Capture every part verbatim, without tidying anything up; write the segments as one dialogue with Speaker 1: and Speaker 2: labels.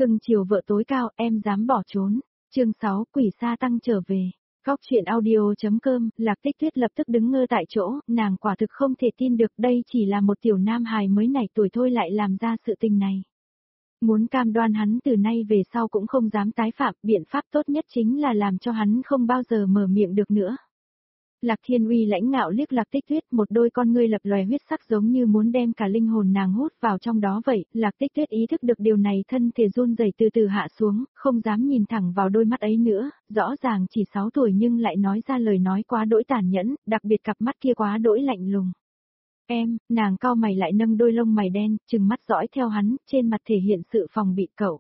Speaker 1: Cưng chiều vợ tối cao, em dám bỏ trốn. Chương sáu, quỷ sa tăng trở về. Góc truyện audio.com, Lạc Tích Tuyết lập tức đứng ngơ tại chỗ, nàng quả thực không thể tin được đây chỉ là một tiểu nam hài mới nảy tuổi thôi lại làm ra sự tình này. Muốn cam đoan hắn từ nay về sau cũng không dám tái phạm, biện pháp tốt nhất chính là làm cho hắn không bao giờ mở miệng được nữa. Lạc Thiên Uy lãnh ngạo liếc Lạc Tích Tuyết, một đôi con ngươi lập lòe huyết sắc giống như muốn đem cả linh hồn nàng hút vào trong đó vậy. Lạc Tích Tuyết ý thức được điều này, thân thể run rẩy từ từ hạ xuống, không dám nhìn thẳng vào đôi mắt ấy nữa, rõ ràng chỉ sáu tuổi nhưng lại nói ra lời nói quá đỗi tàn nhẫn, đặc biệt cặp mắt kia quá đỗi lạnh lùng. Em, nàng cau mày lại nâng đôi lông mày đen, trừng mắt dõi theo hắn, trên mặt thể hiện sự phòng bị cậu.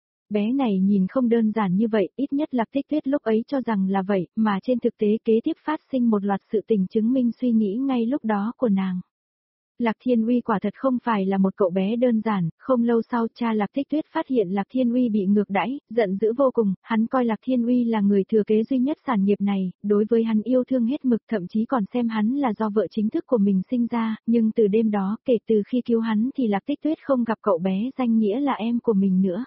Speaker 1: Bé này nhìn không đơn giản như vậy, ít nhất Lạc Tích Tuyết lúc ấy cho rằng là vậy, mà trên thực tế kế tiếp phát sinh một loạt sự tình chứng minh suy nghĩ ngay lúc đó của nàng. Lạc Thiên Uy quả thật không phải là một cậu bé đơn giản, không lâu sau cha Lạc Tích Tuyết phát hiện Lạc Thiên Uy bị ngược đãi, giận dữ vô cùng, hắn coi Lạc Thiên Uy là người thừa kế duy nhất sản nghiệp này, đối với hắn yêu thương hết mực, thậm chí còn xem hắn là do vợ chính thức của mình sinh ra, nhưng từ đêm đó, kể từ khi cứu hắn thì Lạc Tích Tuyết không gặp cậu bé danh nghĩa là em của mình nữa.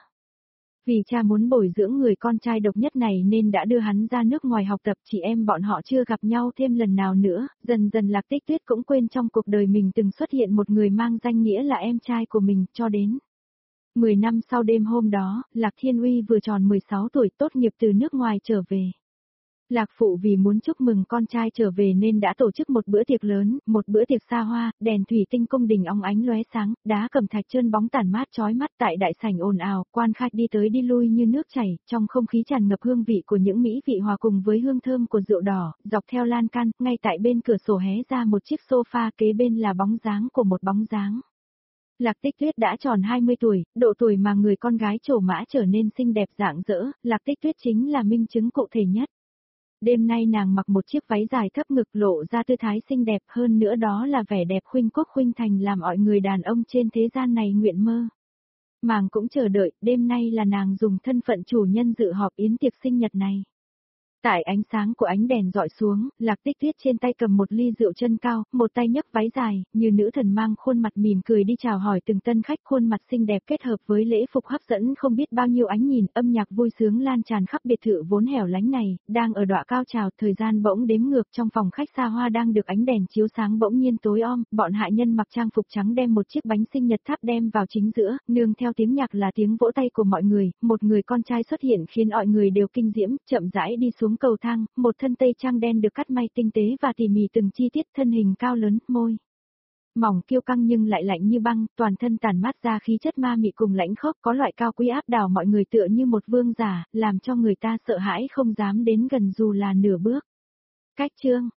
Speaker 1: Vì cha muốn bồi dưỡng người con trai độc nhất này nên đã đưa hắn ra nước ngoài học tập, chị em bọn họ chưa gặp nhau thêm lần nào nữa, dần dần Lạc Tích Tuyết cũng quên trong cuộc đời mình từng xuất hiện một người mang danh nghĩa là em trai của mình, cho đến mười năm sau đêm hôm đó, Lạc Thiên Uy vừa tròn mười sáu tuổi tốt nghiệp từ nước ngoài trở về. Lạc phụ vì muốn chúc mừng con trai trở về nên đã tổ chức một bữa tiệc lớn, một bữa tiệc xa hoa, đèn thủy tinh cung đình óng ánh lóe sáng, đá cẩm thạch trơn bóng tản mát chói mắt tại đại sảnh ồn ào, quan khách đi tới đi lui như nước chảy, trong không khí tràn ngập hương vị của những mỹ vị hòa cùng với hương thơm của rượu đỏ, dọc theo lan can, ngay tại bên cửa sổ hé ra một chiếc sofa, kế bên là bóng dáng của một bóng dáng. Lạc Tích Tuyết đã tròn hai mươi tuổi, độ tuổi mà người con gái trổ mã trở nên xinh đẹp rạng rỡ, Lạc Tích Tuyết chính là minh chứng cụ thể nhất. Đêm nay nàng mặc một chiếc váy dài thấp ngực lộ ra tư thái xinh đẹp, hơn nữa đó là vẻ đẹp khuynh quốc khuynh thành làm mọi người đàn ông trên thế gian này nguyện mơ. Nàng cũng chờ đợi, đêm nay là nàng dùng thân phận chủ nhân dự họp yến tiệc sinh nhật này. Tại ánh sáng của ánh đèn dọi xuống, Lạc Tích Tuyết trên tay cầm một ly rượu chân cao, một tay nhấc váy dài, như nữ thần mang khuôn mặt mỉm cười đi chào hỏi từng tân khách, khuôn mặt xinh đẹp kết hợp với lễ phục hấp dẫn không biết bao nhiêu ánh nhìn, âm nhạc vui sướng lan tràn khắp biệt thự vốn hẻo lánh này, đang ở đọa cao trào, thời gian bỗng đếm ngược trong phòng khách xa hoa đang được ánh đèn chiếu sáng bỗng nhiên tối om, bọn hạ nhân mặc trang phục trắng đem một chiếc bánh sinh nhật tháp đem vào chính giữa, nương theo tiếng nhạc là tiếng vỗ tay của mọi người, một người con trai xuất hiện khiến mọi người đều kinh diễm, chậm rãi đi xuống cầu thang. Một thân tây trang đen được cắt may tinh tế và tỉ mỉ từng chi tiết, thân hình cao lớn, môi mỏng kiêu căng nhưng lại lạnh như băng, toàn thân tản mát ra khí chất ma mị cùng lãnh khốc, có loại cao quý áp đảo mọi người tựa như một vương giả, làm cho người ta sợ hãi không dám đến gần dù là nửa bước. Cách chương